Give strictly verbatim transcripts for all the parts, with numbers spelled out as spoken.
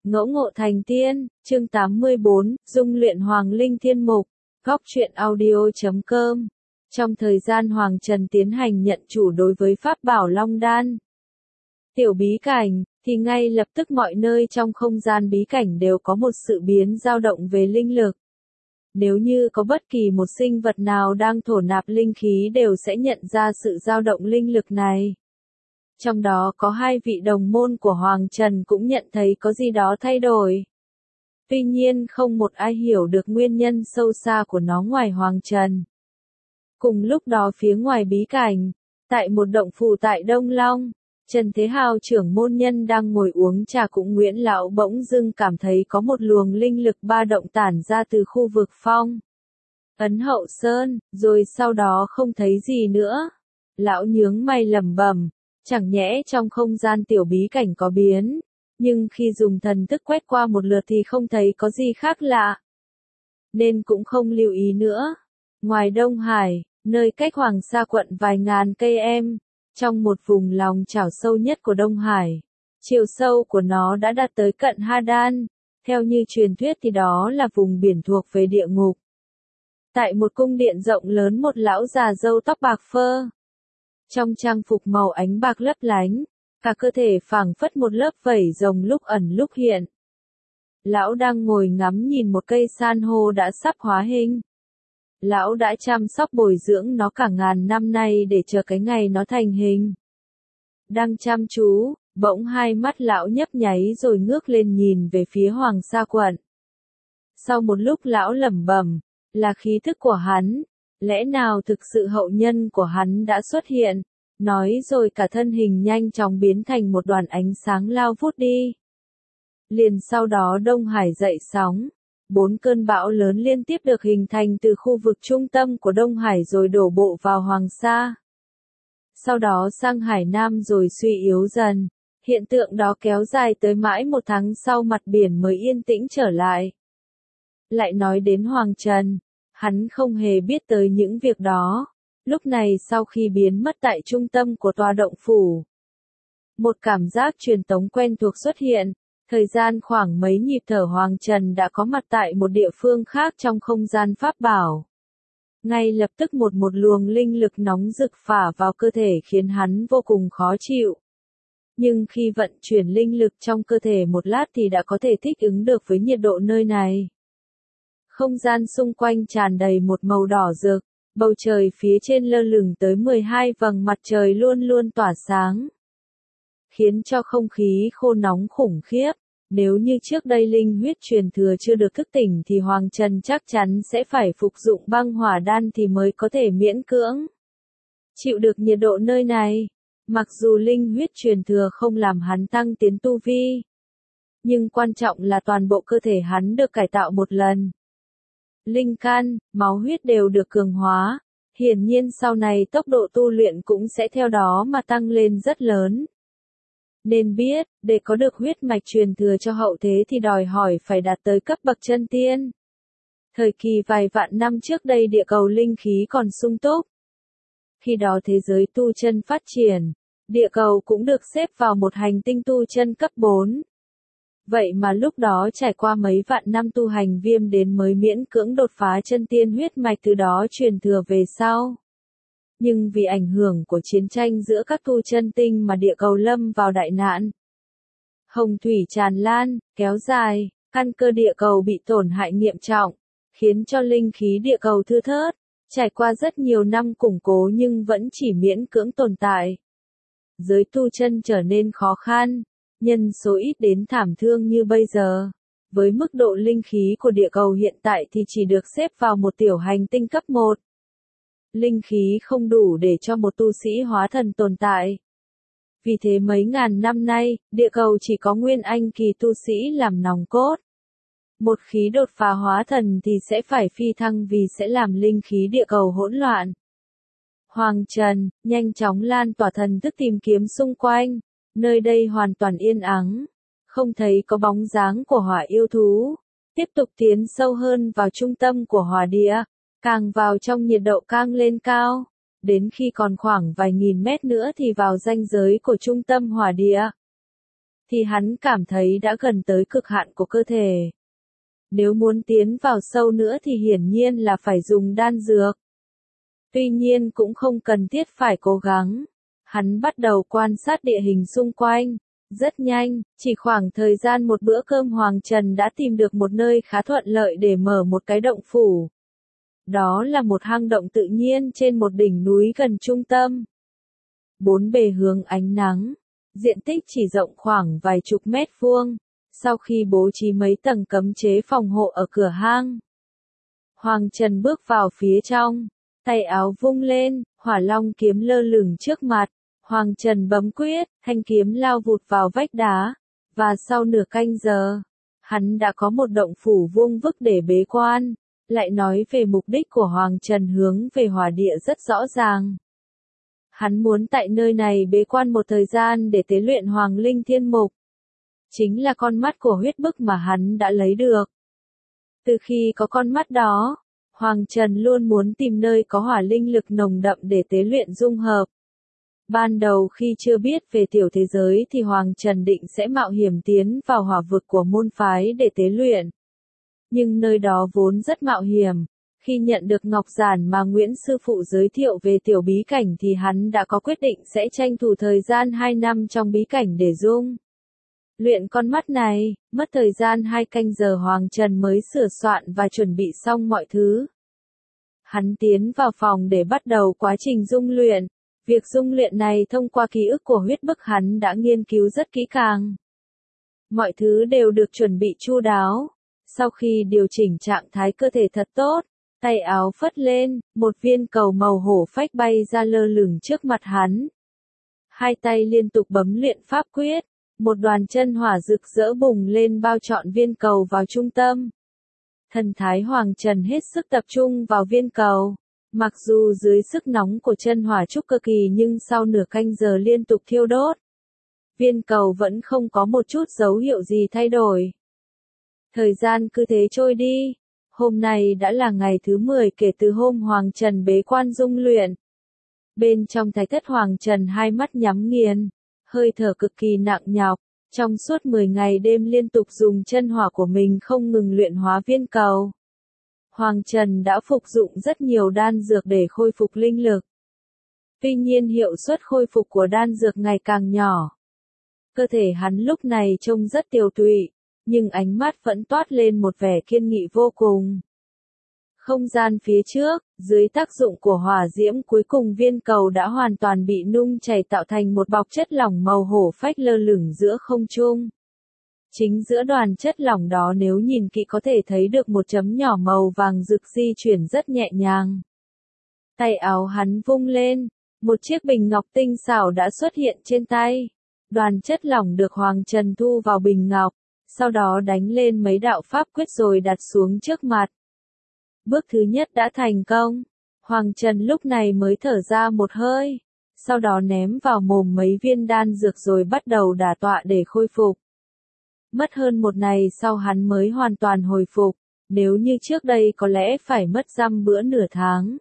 Ngẫu ngộ thành tiên, chương tám mươi bốn, dung luyện Hoàng Linh Thiên Mục, góc truyện audio chấm com. Trong thời gian Hoàng Trần tiến hành nhận chủ đối với Pháp Bảo Long Đan, tiểu bí cảnh, thì ngay lập tức mọi nơi trong không gian bí cảnh đều có một sự biến dao động về linh lực. Nếu như có bất kỳ một sinh vật nào đang thổ nạp linh khí đều sẽ nhận ra sự dao động linh lực này. Trong đó có hai vị đồng môn của Hoàng Trần cũng nhận thấy có gì đó thay đổi. Tuy nhiên không một ai hiểu được nguyên nhân sâu xa của nó ngoài Hoàng Trần. Cùng lúc đó phía ngoài bí cảnh, tại một động phủ tại Đông Long, Trần Thế Hào trưởng môn nhân đang ngồi uống trà cũng Nguyễn Lão bỗng dưng cảm thấy có một luồng linh lực ba động tản ra từ khu vực phong Ấn Hậu Sơn, rồi sau đó không thấy gì nữa. Lão nhướng mày lẩm bẩm, chẳng nhẽ trong không gian tiểu bí cảnh có biến, nhưng khi dùng thần thức quét qua một lượt thì không thấy có gì khác lạ, nên cũng không lưu ý nữa. Ngoài Đông Hải, nơi cách Hoàng Sa quận vài ngàn cây em, trong một vùng lòng chảo sâu nhất của Đông Hải, chiều sâu của nó đã đạt tới cận Ha Đan, theo như truyền thuyết thì đó là vùng biển thuộc về địa ngục. Tại một cung điện rộng lớn, một lão già râu tóc bạc phơ, trong trang phục màu ánh bạc lấp lánh, cả cơ thể phảng phất một lớp vảy rồng lúc ẩn lúc hiện. Lão đang ngồi ngắm nhìn một cây san hô đã sắp hóa hình. Lão đã chăm sóc bồi dưỡng nó cả ngàn năm nay để chờ cái ngày nó thành hình. Đang chăm chú, bỗng hai mắt lão nhấp nháy rồi ngước lên nhìn về phía Hoàng Sa quận. Sau một lúc lão lẩm bẩm, là khí thức của hắn. Lẽ nào thực sự hậu nhân của hắn đã xuất hiện? Nói rồi cả thân hình nhanh chóng biến thành một đoàn ánh sáng lao vút đi. Liền sau đó Đông Hải dậy sóng. Bốn cơn bão lớn liên tiếp được hình thành từ khu vực trung tâm của Đông Hải rồi đổ bộ vào Hoàng Sa. Sau đó sang Hải Nam rồi suy yếu dần. Hiện tượng đó kéo dài tới mãi một tháng sau mặt biển mới yên tĩnh trở lại. Lại nói đến Hoàng Trần. Hắn không hề biết tới những việc đó. Lúc này sau khi biến mất tại trung tâm của tòa động phủ, một cảm giác truyền tống quen thuộc xuất hiện. Thời gian khoảng mấy nhịp thở Hoàng Trần đã có mặt tại một địa phương khác trong không gian pháp bảo. Ngay lập tức một một luồng linh lực nóng rực phả vào cơ thể khiến hắn vô cùng khó chịu. Nhưng khi vận chuyển linh lực trong cơ thể một lát thì đã có thể thích ứng được với nhiệt độ nơi này. Không gian xung quanh tràn đầy một màu đỏ rực, bầu trời phía trên lơ lửng tới mười hai vầng mặt trời luôn luôn tỏa sáng, khiến cho không khí khô nóng khủng khiếp. Nếu như trước đây linh huyết truyền thừa chưa được thức tỉnh thì Hoàng Trần chắc chắn sẽ phải phục dụng băng hỏa đan thì mới có thể miễn cưỡng chịu được nhiệt độ nơi này. Mặc dù linh huyết truyền thừa không làm hắn tăng tiến tu vi, nhưng quan trọng là toàn bộ cơ thể hắn được cải tạo một lần. Linh can, máu huyết đều được cường hóa, hiển nhiên sau này tốc độ tu luyện cũng sẽ theo đó mà tăng lên rất lớn. Nên biết, để có được huyết mạch truyền thừa cho hậu thế thì đòi hỏi phải đạt tới cấp bậc chân tiên. Thời kỳ vài vạn năm trước đây địa cầu linh khí còn sung túc. Khi đó thế giới tu chân phát triển, địa cầu cũng được xếp vào một hành tinh tu chân cấp bốn. Vậy mà lúc đó trải qua mấy vạn năm tu hành viêm đến mới miễn cưỡng đột phá chân tiên huyết mạch từ đó truyền thừa về sau. Nhưng vì ảnh hưởng của chiến tranh giữa các tu chân tinh mà địa cầu lâm vào đại nạn. Hồng thủy tràn lan, kéo dài, căn cơ địa cầu bị tổn hại nghiêm trọng, khiến cho linh khí địa cầu thưa thớt, trải qua rất nhiều năm củng cố nhưng vẫn chỉ miễn cưỡng tồn tại. Giới tu chân trở nên khó khăn. Nhân số ít đến thảm thương như bây giờ. Với mức độ linh khí của địa cầu hiện tại thì chỉ được xếp vào một tiểu hành tinh cấp một. Linh khí không đủ để cho một tu sĩ hóa thần tồn tại. Vì thế mấy ngàn năm nay, địa cầu chỉ có nguyên anh kỳ tu sĩ làm nòng cốt. Một khí đột phá hóa thần thì sẽ phải phi thăng vì sẽ làm linh khí địa cầu hỗn loạn. Hoàng Trần, nhanh chóng lan tỏa thần thức tìm kiếm xung quanh. Nơi đây hoàn toàn yên ắng, không thấy có bóng dáng của hỏa yêu thú. Tiếp tục tiến sâu hơn vào trung tâm của hỏa địa, càng vào trong nhiệt độ càng lên cao. Đến khi còn khoảng vài nghìn mét nữa thì vào ranh giới của trung tâm hỏa địa. thì hắn cảm thấy đã gần tới cực hạn của cơ thể. Nếu muốn tiến vào sâu nữa thì hiển nhiên là phải dùng đan dược. Tuy nhiên cũng không cần thiết phải cố gắng. Hắn bắt đầu quan sát địa hình xung quanh. Rất nhanh, chỉ khoảng thời gian một bữa cơm Hoàng Trần đã tìm được một nơi khá thuận lợi để mở một cái động phủ. Đó là một hang động tự nhiên trên một đỉnh núi gần trung tâm. Bốn bề hướng ánh nắng, diện tích chỉ rộng khoảng vài chục mét vuông. Sau khi bố trí mấy tầng cấm chế phòng hộ ở cửa hang, Hoàng Trần bước vào phía trong, tay áo vung lên, hỏa long kiếm lơ lửng trước mặt. Hoàng Trần bấm quyết, thanh kiếm lao vụt vào vách đá, và sau nửa canh giờ, hắn đã có một động phủ vuông vức để bế quan. Lại nói về mục đích của Hoàng Trần hướng về hỏa địa rất rõ ràng. Hắn muốn tại nơi này bế quan một thời gian để tế luyện Hoàng Linh Thiên Mục. Chính là con mắt của huyết bức mà hắn đã lấy được. Từ khi có con mắt đó, Hoàng Trần luôn muốn tìm nơi có hỏa linh lực nồng đậm để tế luyện dung hợp. Ban đầu khi chưa biết về tiểu thế giới thì Hoàng Trần định sẽ mạo hiểm tiến vào hỏa vực của môn phái để tế luyện. Nhưng nơi đó vốn rất mạo hiểm. Khi nhận được ngọc giản mà Nguyễn sư phụ giới thiệu về tiểu bí cảnh thì hắn đã có quyết định sẽ tranh thủ thời gian hai năm trong bí cảnh để dung luyện con mắt này. Mất thời gian hai canh giờ Hoàng Trần mới sửa soạn và chuẩn bị xong mọi thứ. Hắn tiến vào phòng để bắt đầu quá trình dung luyện. Việc dung luyện này thông qua ký ức của huyết bức hắn đã nghiên cứu rất kỹ càng. Mọi thứ đều được chuẩn bị chu đáo. Sau khi điều chỉnh trạng thái cơ thể thật tốt, tay áo phất lên, một viên cầu màu hổ phách bay ra lơ lửng trước mặt hắn. Hai tay liên tục bấm luyện pháp quyết, một đoàn chân hỏa rực rỡ bùng lên bao trọn viên cầu vào trung tâm. Thần thái Hoàng Trần hết sức tập trung vào viên cầu. Mặc dù dưới sức nóng của chân hỏa trúc cơ kỳ nhưng sau nửa canh giờ liên tục thiêu đốt, viên cầu vẫn không có một chút dấu hiệu gì thay đổi. Thời gian cứ thế trôi đi. Hôm nay đã là ngày thứ mười kể từ hôm Hoàng Trần bế quan dung luyện. Bên trong thạch thất Hoàng Trần hai mắt nhắm nghiền, hơi thở cực kỳ nặng nhọc. Trong suốt mười ngày đêm liên tục dùng chân hỏa của mình không ngừng luyện hóa viên cầu. Hoàng Trần đã phục dụng rất nhiều đan dược để khôi phục linh lực. Tuy nhiên hiệu suất khôi phục của đan dược ngày càng nhỏ. Cơ thể hắn lúc này trông rất tiều tụy, nhưng ánh mắt vẫn toát lên một vẻ kiên nghị vô cùng. Không gian phía trước, dưới tác dụng của hỏa diễm cuối cùng viên cầu đã hoàn toàn bị nung chảy tạo thành một bọc chất lỏng màu hổ phách lơ lửng giữa không trung. Chính giữa đoàn chất lỏng đó nếu nhìn kỹ có thể thấy được một chấm nhỏ màu vàng rực di chuyển rất nhẹ nhàng. Tay áo hắn vung lên, một chiếc bình ngọc tinh xảo đã xuất hiện trên tay. Đoàn chất lỏng được Hoàng Trần thu vào bình ngọc, sau đó đánh lên mấy đạo pháp quyết rồi đặt xuống trước mặt. Bước thứ nhất đã thành công. Hoàng Trần lúc này mới thở ra một hơi, sau đó ném vào mồm mấy viên đan dược rồi bắt đầu đả tọa để khôi phục. Mất hơn một ngày sau hắn mới hoàn toàn hồi phục, nếu như trước đây có lẽ phải mất dăm bữa nửa tháng.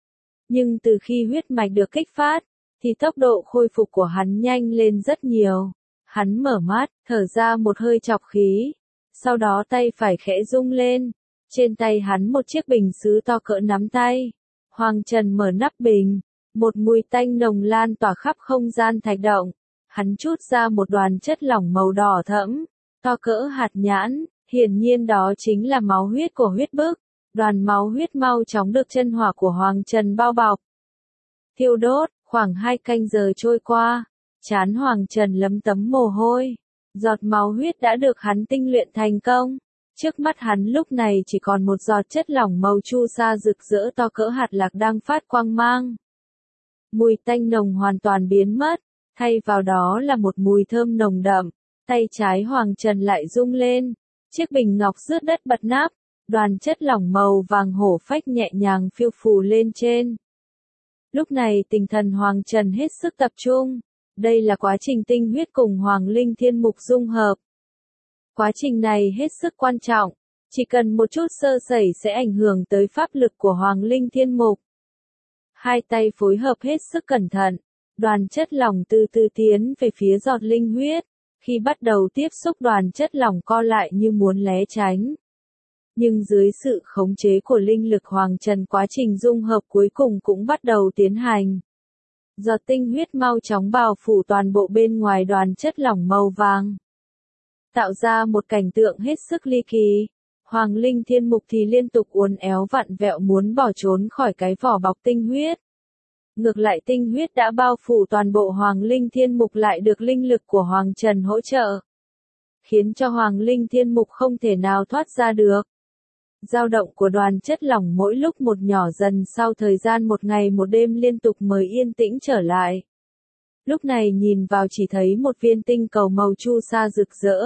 Nhưng từ khi huyết mạch được kích phát, thì tốc độ khôi phục của hắn nhanh lên rất nhiều. Hắn mở mắt, thở ra một hơi trọc khí, sau đó tay phải khẽ rung lên. Trên tay hắn một chiếc bình sứ to cỡ nắm tay. Hoàng Trần mở nắp bình, một mùi tanh nồng lan tỏa khắp không gian thạch động. Hắn chút ra một đoàn chất lỏng màu đỏ thẫm, to cỡ hạt nhãn, hiển nhiên đó chính là máu huyết của huyết bức. Đoàn máu huyết mau chóng được chân hỏa của Hoàng Trần bao bọc. Thiêu đốt, khoảng hai canh giờ trôi qua, trán Hoàng Trần lấm tấm mồ hôi. Giọt máu huyết đã được hắn tinh luyện thành công. Trước mắt hắn lúc này chỉ còn một giọt chất lỏng màu chu sa rực rỡ to cỡ hạt lạc đang phát quang mang. Mùi tanh nồng hoàn toàn biến mất, thay vào đó là một mùi thơm nồng đậm. Tay trái Hoàng Trần lại rung lên, chiếc bình ngọc rớt đất bật nắp, đoàn chất lỏng màu vàng hổ phách nhẹ nhàng phiêu phù lên trên. Lúc này tinh thần Hoàng Trần hết sức tập trung, đây là quá trình tinh huyết cùng Hoàng Linh Thiên Mục dung hợp. Quá trình này hết sức quan trọng, chỉ cần một chút sơ sẩy sẽ ảnh hưởng tới pháp lực của Hoàng Linh Thiên Mục. Hai tay phối hợp hết sức cẩn thận, đoàn chất lỏng từ từ tiến về phía giọt linh huyết, Khi bắt đầu tiếp xúc đoàn chất lỏng co lại như muốn né tránh. Nhưng dưới sự khống chế của linh lực Hoàng Trần, quá trình dung hợp cuối cùng cũng bắt đầu tiến hành. Giọt tinh huyết mau chóng bao phủ toàn bộ bên ngoài đoàn chất lỏng màu vàng, tạo ra một cảnh tượng hết sức ly kỳ. Hoàng Linh Thiên Mục thì liên tục uốn éo vặn vẹo muốn bỏ trốn khỏi cái vỏ bọc tinh huyết. Ngược lại tinh huyết đã bao phủ toàn bộ Hoàng Linh Thiên Mục lại được linh lực của Hoàng Trần hỗ trợ, khiến cho Hoàng Linh Thiên Mục không thể nào thoát ra được. Dao động của đoàn chất lỏng mỗi lúc một nhỏ dần, sau thời gian một ngày một đêm liên tục mới yên tĩnh trở lại. Lúc này nhìn vào chỉ thấy một viên tinh cầu màu chu sa rực rỡ.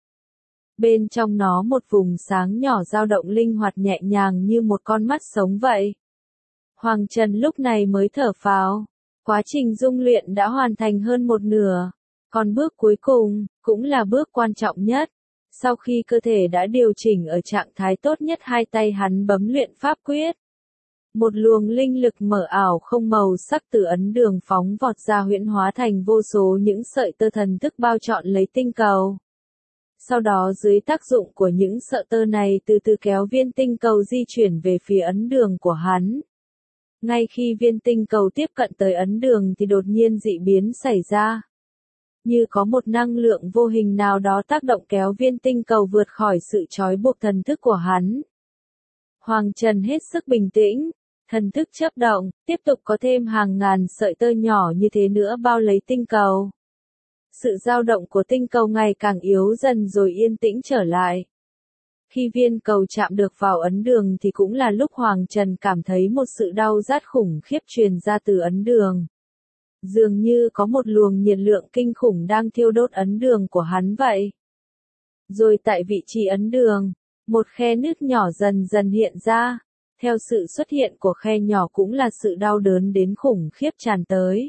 Bên trong nó một vùng sáng nhỏ dao động linh hoạt nhẹ nhàng như một con mắt sống vậy. Hoàng Trần lúc này mới thở phào. Quá trình dung luyện đã hoàn thành hơn một nửa. Còn bước cuối cùng, cũng là bước quan trọng nhất. Sau khi cơ thể đã điều chỉnh ở trạng thái tốt nhất, hai tay hắn bấm luyện pháp quyết. Một luồng linh lực mở ảo không màu sắc từ ấn đường phóng vọt ra, huyễn hóa thành vô số những sợi tơ thần thức bao trọn lấy tinh cầu. Sau đó dưới tác dụng của những sợi tơ này từ từ kéo viên tinh cầu di chuyển về phía ấn đường của hắn. Ngay khi viên tinh cầu tiếp cận tới ấn đường thì đột nhiên dị biến xảy ra. Như có một năng lượng vô hình nào đó tác động kéo viên tinh cầu vượt khỏi sự trói buộc thần thức của hắn. Hoàng Trần hết sức bình tĩnh, thần thức chớp động, tiếp tục có thêm hàng ngàn sợi tơ nhỏ như thế nữa bao lấy tinh cầu. Sự dao động của tinh cầu ngày càng yếu dần rồi yên tĩnh trở lại. Khi viên cầu chạm được vào ấn đường thì cũng là lúc Hoàng Trần cảm thấy một sự đau rát khủng khiếp truyền ra từ ấn đường. Dường như có một luồng nhiệt lượng kinh khủng đang thiêu đốt ấn đường của hắn vậy. Rồi tại vị trí ấn đường, một khe nứt nhỏ dần dần hiện ra. Theo sự xuất hiện của khe nhỏ cũng là sự đau đớn đến khủng khiếp tràn tới.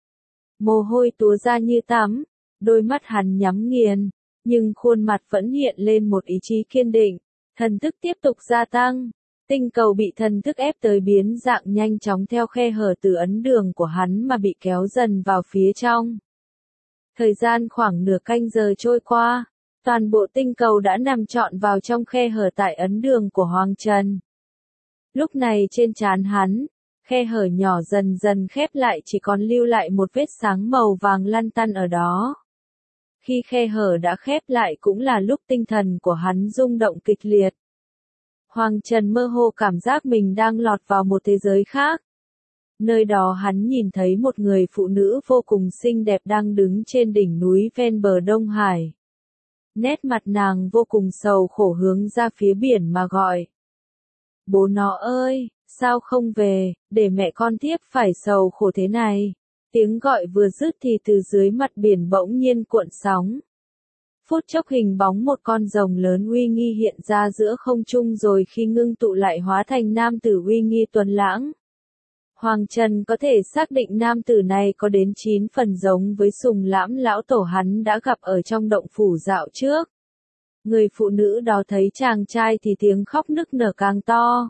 Mồ hôi túa ra như tắm, đôi mắt hắn nhắm nghiền, nhưng khuôn mặt vẫn hiện lên một ý chí kiên định. Thần thức tiếp tục gia tăng. Tinh cầu bị thần thức ép tới biến dạng nhanh chóng theo khe hở từ ấn đường của hắn mà bị kéo dần vào phía trong. Thời gian khoảng nửa canh giờ trôi qua, toàn bộ tinh cầu đã nằm trọn vào trong khe hở tại ấn đường của Hoàng Trần. Lúc này trên trán hắn, khe hở nhỏ dần dần khép lại, chỉ còn lưu lại một vết sáng màu vàng lăn tăn ở đó. Khi khe hở đã khép lại cũng là lúc tinh thần của hắn rung động kịch liệt. Hoàng Trần mơ hồ cảm giác mình đang lọt vào một thế giới khác. Nơi đó hắn nhìn thấy một người phụ nữ vô cùng xinh đẹp đang đứng trên đỉnh núi ven bờ Đông Hải. Nét mặt nàng vô cùng sầu khổ hướng ra phía biển mà gọi. Bố nó ơi, sao không về, để mẹ con tiếp phải sầu khổ thế này. Tiếng gọi vừa dứt thì từ dưới mặt biển bỗng nhiên cuộn sóng. Phút chốc hình bóng một con rồng lớn uy nghi hiện ra giữa không trung, rồi khi ngưng tụ lại hóa thành nam tử uy nghi tuấn lãng. Hoàng Trần có thể xác định nam tử này có đến chín phần giống với Sùng Lãm lão tổ hắn đã gặp ở trong động phủ dạo trước. Người phụ nữ đó thấy chàng trai thì tiếng khóc nức nở càng to.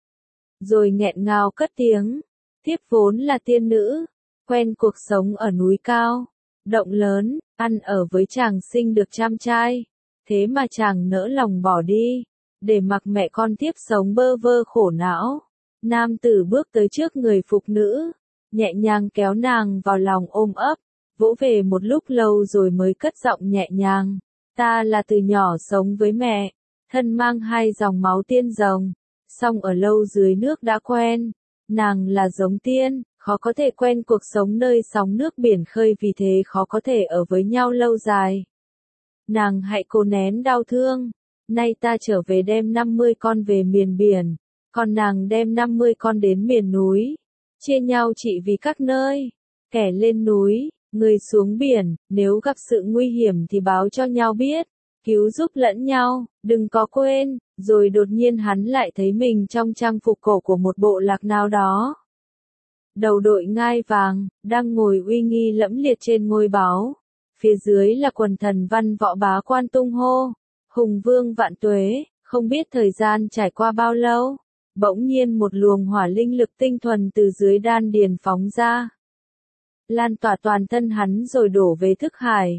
Rồi nghẹn ngào cất tiếng, thiếp vốn là tiên nữ, quen cuộc sống ở núi cao, động lớn, ăn ở với chàng sinh được trăm trai. Thế mà chàng nỡ lòng bỏ đi, để mặc mẹ con thiếp sống bơ vơ khổ não. Nam tử bước tới trước người phụ nữ, nhẹ nhàng kéo nàng vào lòng ôm ấp, vỗ về một lúc lâu rồi mới cất giọng nhẹ nhàng. Ta là từ nhỏ sống với mẹ, thân mang hai dòng máu tiên rồng, song ở lâu dưới nước đã quen. Nàng là giống tiên, khó có thể quen cuộc sống nơi sóng nước biển khơi, vì thế khó có thể ở với nhau lâu dài. Nàng hãy cố nén đau thương, nay ta trở về đem năm mươi con về miền biển, còn nàng đem năm mươi con đến miền núi, chia nhau trị vì các nơi, kẻ lên núi, người xuống biển, nếu gặp sự nguy hiểm thì báo cho nhau biết, cứu giúp lẫn nhau, đừng có quên. Rồi đột nhiên hắn lại thấy mình trong trang phục cổ của một bộ lạc nào đó. Đầu đội ngai vàng, đang ngồi uy nghi lẫm liệt trên ngôi báu. Phía dưới là quần thần văn võ bá quan tung hô. Hùng vương vạn tuế, không biết thời gian trải qua bao lâu. Bỗng nhiên một luồng hỏa linh lực tinh thuần từ dưới đan điền phóng ra. Lan tỏa toàn thân hắn rồi đổ về thức hải.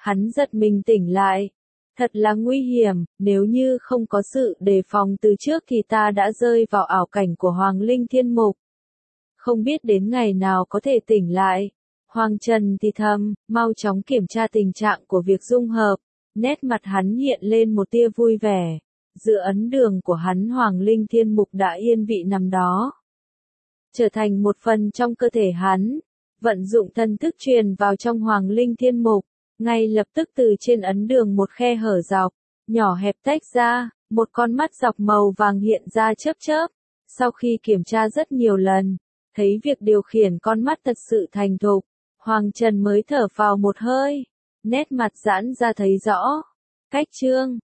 Hắn giật mình tỉnh lại. Thật là nguy hiểm, nếu như không có sự đề phòng từ trước thì ta đã rơi vào ảo cảnh của Hoàng Linh Thiên Mục. Không biết đến ngày nào có thể tỉnh lại. Hoàng Trần thì thầm, mau chóng kiểm tra tình trạng của việc dung hợp. Nét mặt hắn hiện lên một tia vui vẻ. Giữa ấn đường của hắn Hoàng Linh Thiên Mục đã yên vị nằm đó. Trở thành một phần trong cơ thể hắn. Vận dụng thần thức truyền vào trong Hoàng Linh Thiên Mục. Ngay lập tức từ trên ấn đường một khe hở dọc, nhỏ hẹp tách ra, một con mắt dọc màu vàng hiện ra chớp chớp. Sau khi kiểm tra rất nhiều lần, thấy việc điều khiển con mắt thật sự thành thục, Hoàng Trần mới thở phào một hơi, nét mặt giãn ra thấy rõ. Cách chương